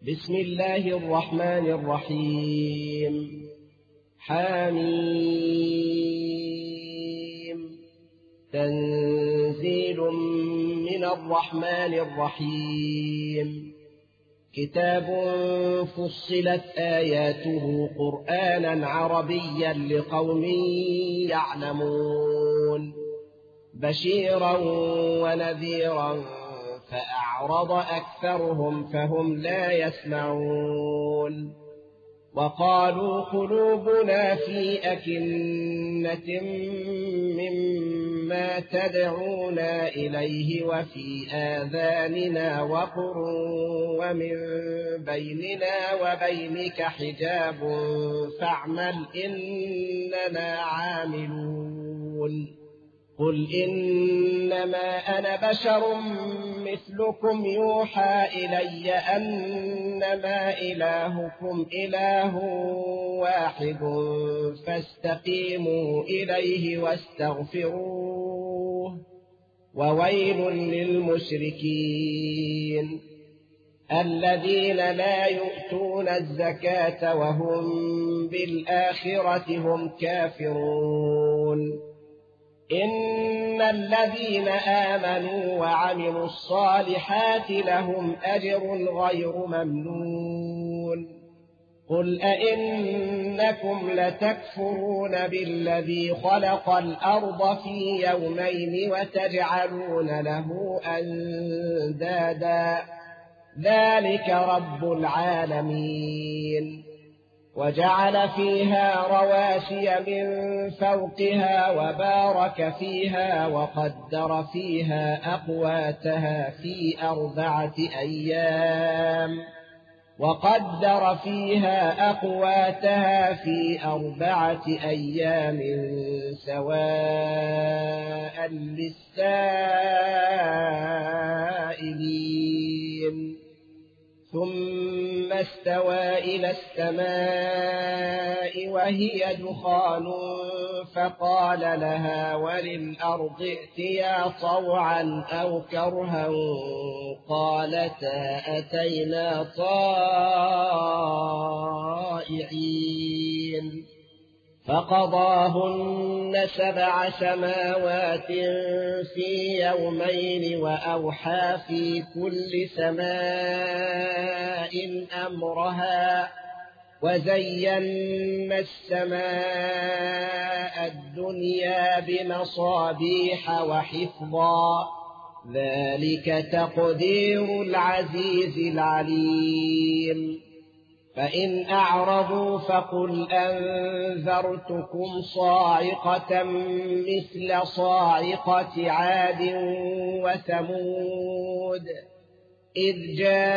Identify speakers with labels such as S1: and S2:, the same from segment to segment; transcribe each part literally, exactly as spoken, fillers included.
S1: بسم الله الرحمن الرحيم. حميم. تنزيل من الرحمن الرحيم. كتاب فصلت آياته قرآنا عربيا لقوم يعلمون، بشيرا ونذيرا فأعرض أكثرهم فهم لا يسمعون. وقالوا قلوبنا في أكنة مما تدعونا إليه وفي آذاننا وقر ومن بيننا وبينك حجاب فاعمل إننا عاملون. قل إنما أنا بشر مثلكم يوحى إلي أنما إلهكم إله واحد فاستقيموا إليه واستغفروه وويل للمشركين الذين لا يؤتون الزكاة وهم بالآخرة هم كافرون. إن الذين آمنوا وعملوا الصالحات لهم أجر غير ممنون. قل أئنكم لتكفرون بالذي خلق الأرض في يومين وتجعلون له أندادا ذلك رب العالمين. وجعل فيها رواسي من فوقها وبارك فيها وقدر فيها أقواتها في أربعة أيام وقدر فيها أقواتها في أربعة أيام سواء للسائلين. ثم استوى إلى السماء وهي دخان فقال لها وللأرض ائتيا طوعا أو كرها قالتا أتينا طائعين. فقضاهن سبع سماوات في يومين وأوحى في كل سماء أمرها وزينا السماء الدنيا بمصابيح وحفظا ذلك تقدير العزيز العليم. فإن أعرضوا فقل أنذرتكم صاعقة مثل صاعقة عاد وثمود إذ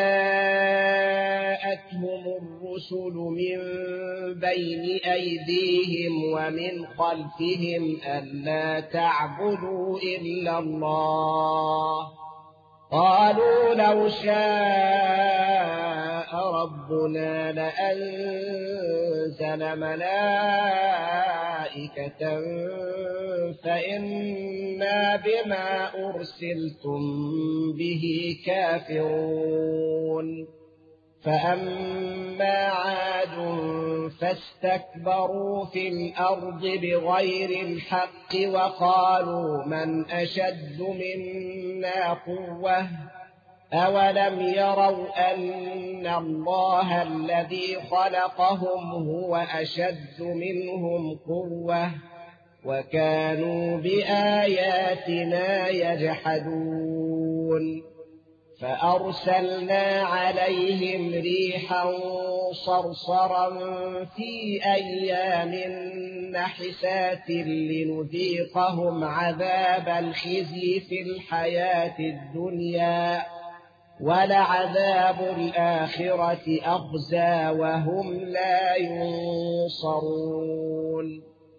S1: جاءتهم الرسل من بين أيديهم ومن خلفهم ألا تعبدوا إلا الله قالوا لو شاء ربنا لأنزل ملائكة فإنا بما أرسلتم به كافرون. فأما عاد فاستكبروا في الأرض بغير الحق وقالوا من أشد منا قوة أولم يروا أن الله الذي خلقهم هو أشد منهم قوة وكانوا بآياتنا يجحدون. فأرسلنا عليهم ريحا صرصرا في أيام نحسات لنذيقهم عذاب الخزي في الحياة الدنيا ولعذاب الآخرة أخزى وهم لا ينصرون.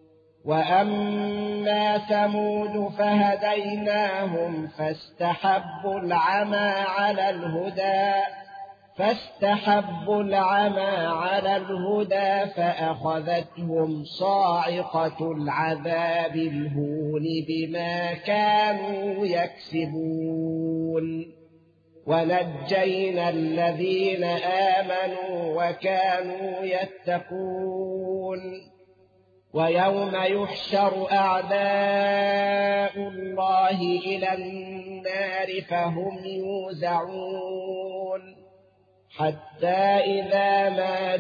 S1: وأما ثمود فهديناهم فاستحبوا العمى على الهدى فاستحبوا العمى على الهدى فأخذتهم صاعقة العذاب الهون بما كانوا يكسبون. ونجينا الذين آمنوا وكانوا يتقون ويوم يحشر أعداء الله إلى النار فهم يوزعون حتى إذا ما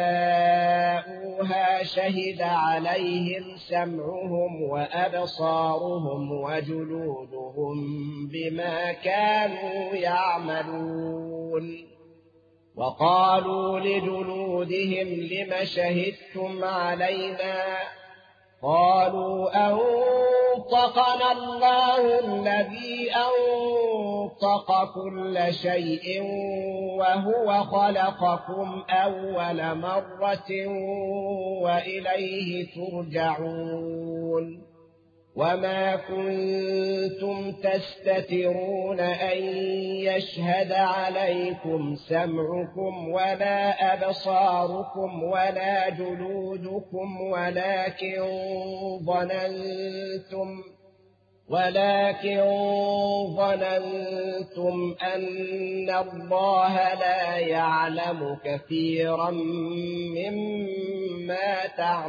S1: جاءوها شهد عليهم سمعهم وأبصارهم وجلودهم بما كانوا يعملون وقالوا لجلودهم لم شهدتم علينا قالوا أنطقنا الله الذي أنطق كل شيء وهو خلقكم أول مرة وإليه ترجعون وما كنتم تستترون أن يشهد عليكم سمعكم ولا أبصاركم ولا جلودكم ولكن ظننتم ولكن ظننتم أن الله لا يعلم كثيرا مما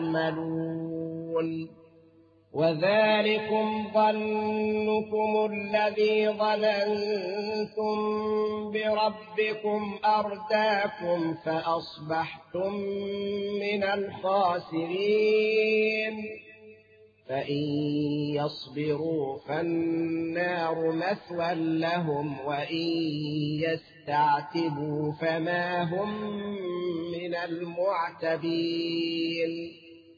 S1: تعملون وذلكم ظنكم الذي ظننتم بربكم أرداكم فأصبحتم من الخاسرين فإن يصبروا فالنار مثوى لهم وإن يستعتبوا فما هم من المعتبين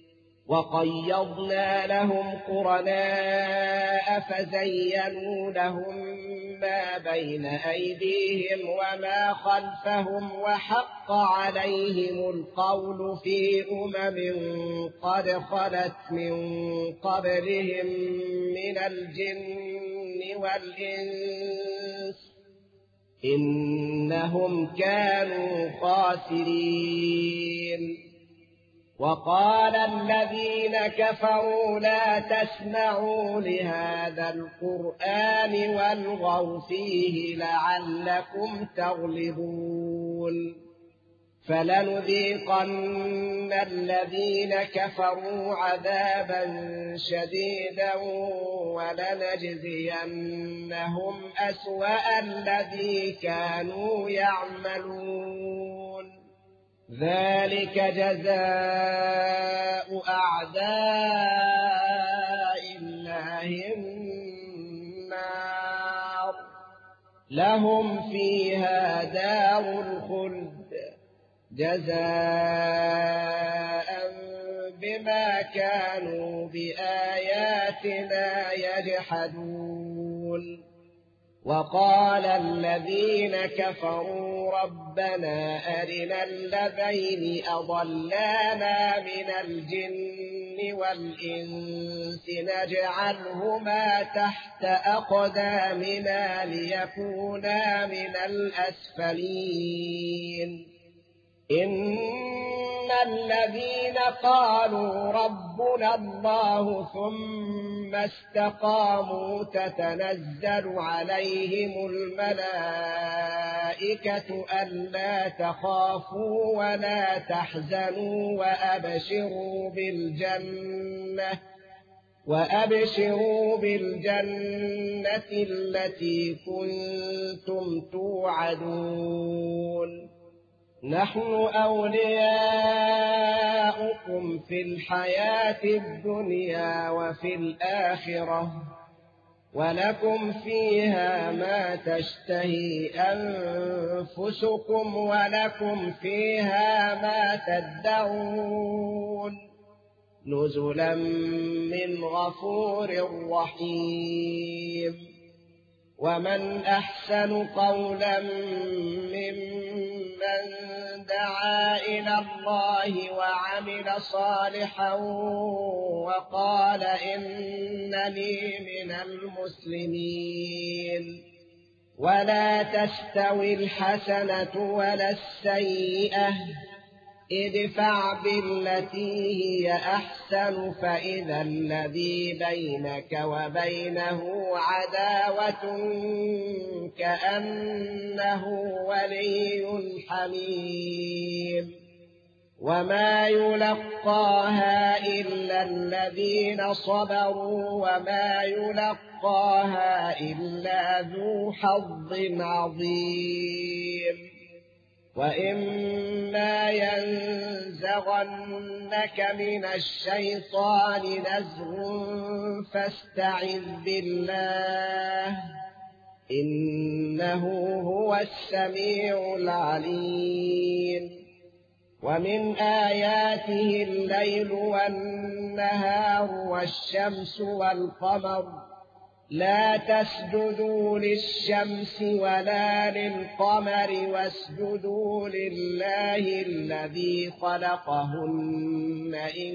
S1: وقيضنا لهم قرناء فزينوا لهم ما بين أيديهم وما خلفهم وحق عليهم القول في أمم قد خلت من قبلهم من الجن والإنس إنهم كانوا خاسرين وقال الذين كفروا لا تسمعوا لهذا القرآن والغوا فيه لعلكم تغلبون فلنذيقن الذين كفروا عذابا شديدا ولنجزينهم أسوأ الذي كانوا يعملون ذلك جزاء أعداء الله النار لهم فيها دار الخلد جزاء بما كانوا بآياتنا يجحدون وقال الذين كفروا ربنا أرنا الذين أضلانا من الجن والإنس نجعلهما تحت أقدامنا ليكونا من الأسفلين إن الذين قالوا ربنا الله ثم استقاموا تتنزل عليهم الملائكة ألا تخافوا ولا تحزنوا وأبشروا بالجنة وأبشروا بالجنة التي كنتم توعدون نحن أولياؤكم في الحياة الدنيا وفي الآخرة ولكم فيها ما تشتهي أنفسكم ولكم فيها ما تدعون نزلا من غفور رحيم ومن أحسن قولا ممن دعا إلى الله وعمل صالحا وقال إنني من المسلمين ولا تستوي الحسنة ولا السيئة ادفع بالتي هي أحسن فإذا الذي بينك وبينه عداوة كأنه ولي حميم وما يلقاها إلا الذين صبروا وما يلقاها إلا ذو حظ عظيم وإما ينزغنك من الشيطان نزغ فاستعذ بالله إنه هو السميع العليم ومن آياته الليل والنهار والشمس والقمر لا تسجدوا للشمس ولا للقمر واسجدوا لله الذي خلقهن إن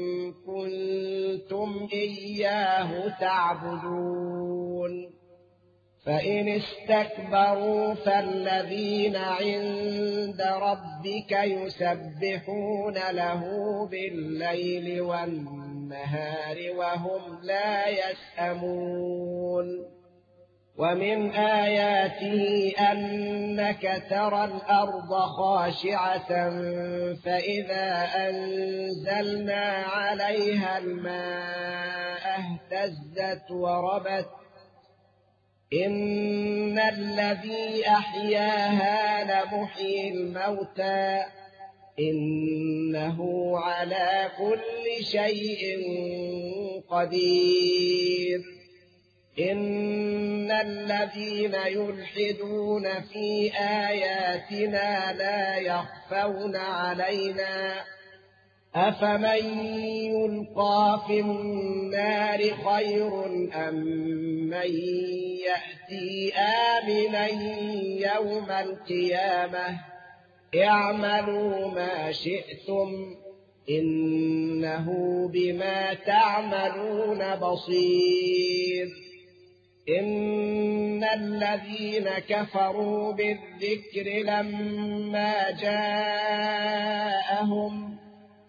S1: كنتم إياه تعبدون فإن استكبروا فالذين عند ربك يسبحون له بالليل والنهار وهم لا يسأمون ومن آياته أنك ترى الأرض خاشعة فإذا أنزلنا عليها الماء اهتزت وربت إن الذي أحياها لمحيي الموتى إنه على كل شيء قدير إن الذين يلحدون في آياتنا لا يخفون علينا أفمن يلقى في النار خير أم من يأتي آمنا يوم القيامة اعملوا ما شئتم إنه بما تعملون بصير إن الذين كفروا بالذكر لما جاءهم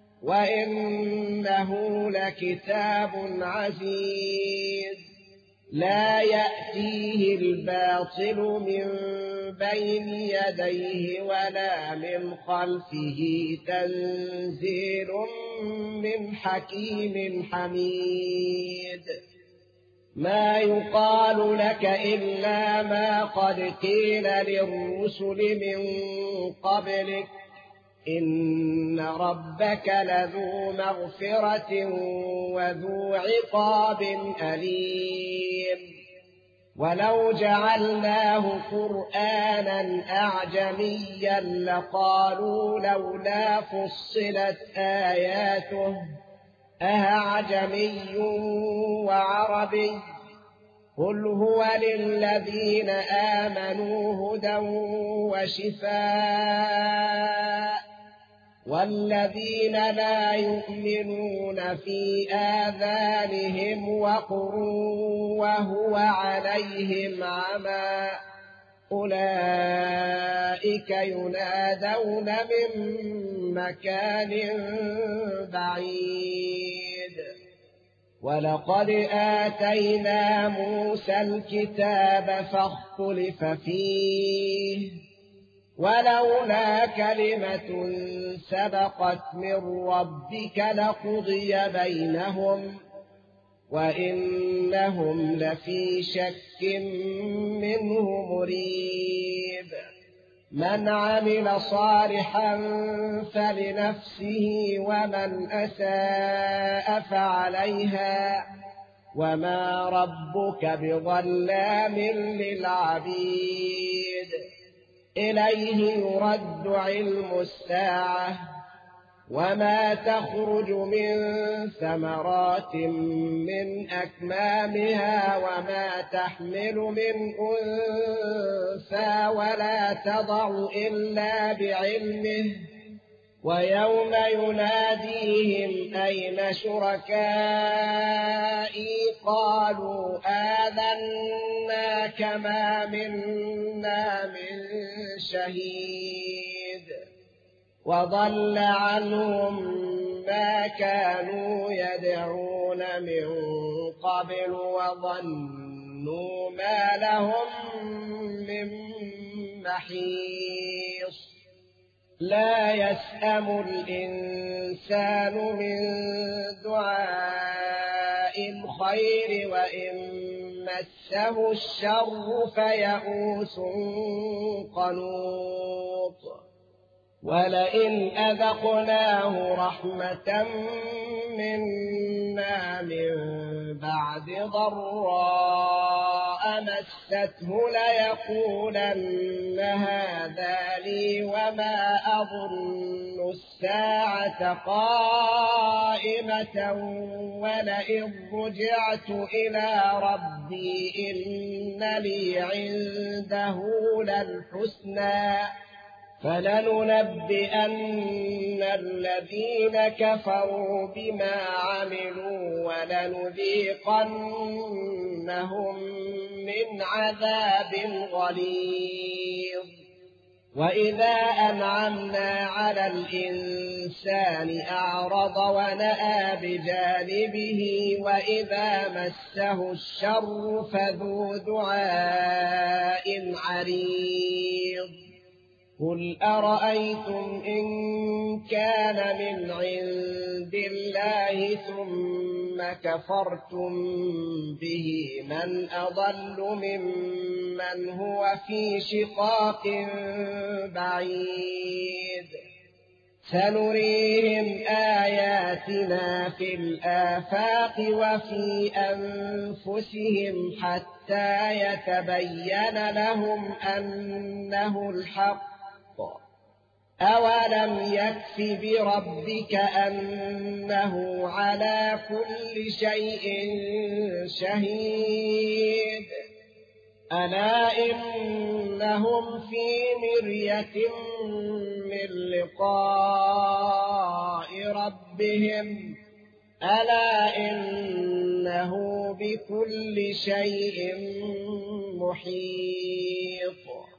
S1: وإنه لكتاب عزيز لا يأتيه الباطل من بين يديه ولا من خلفه تنزيل من حكيم حميد ما يقال لك إلا ما قد قيل للرسل من قبلك إن ربك لذو مغفرة وذو عقاب أليم ولو جعلناه قرآنا أعجميا لقالوا لولا فصلت آياته أعجمي وعربي قل هو للذين آمنوا هدى وشفاء والذين لا يؤمنون في آذانهم وقر وهو عليهم عمى أولئك ينادون من مكان بعيد ولقد آتينا موسى الكتاب فاختلف فيه ولولا كلمة سبقت من ربك لقضي بينهم وإنهم لفي شك منه مريب من عمل صالحا فلنفسه ومن أساء فعليها وما ربك بظلام للعبيد إليه يرد علم الساعة وما تخرج من ثمرات من أكمامها وما تحمل من أنثى ولا تضع إلا بعلمه ويوم يناديهم أين شركائي قالوا آذناك ما منا من شهيد وضل عنهم ما كانوا يدعون من قبل وظنوا ما لهم من محيص لا يسأم الإنسان من دعاء الخير وإن مسه الشر فيئوس قنوط ولئن أذقناه رحمة منا من بعد ضراء مسته ليقولن هذا لي وما أظن الساعة قائمة ولئن رجعت إلى ربي إن لي عنده للحسنى فلننبئن الذين كفروا بما عملوا ولنذيقنهم من عذاب غليظ وإذا أنعمنا على الإنسان أعرض ونأى بجانبه وإذا مسه الشر فذو دعاء عريض قل أرأيتم إن كان من عند الله ثم كفرتم به من أضل ممن هو في شقاق بعيد سنريهم آياتنا في الآفاق وفي أنفسهم حتى يتبين لهم أنه الحق أولم يكف بربك أنه على كل شيء شهيد ألا إنهم في مرية من لقاء ربهم ألا إنه بكل شيء محيط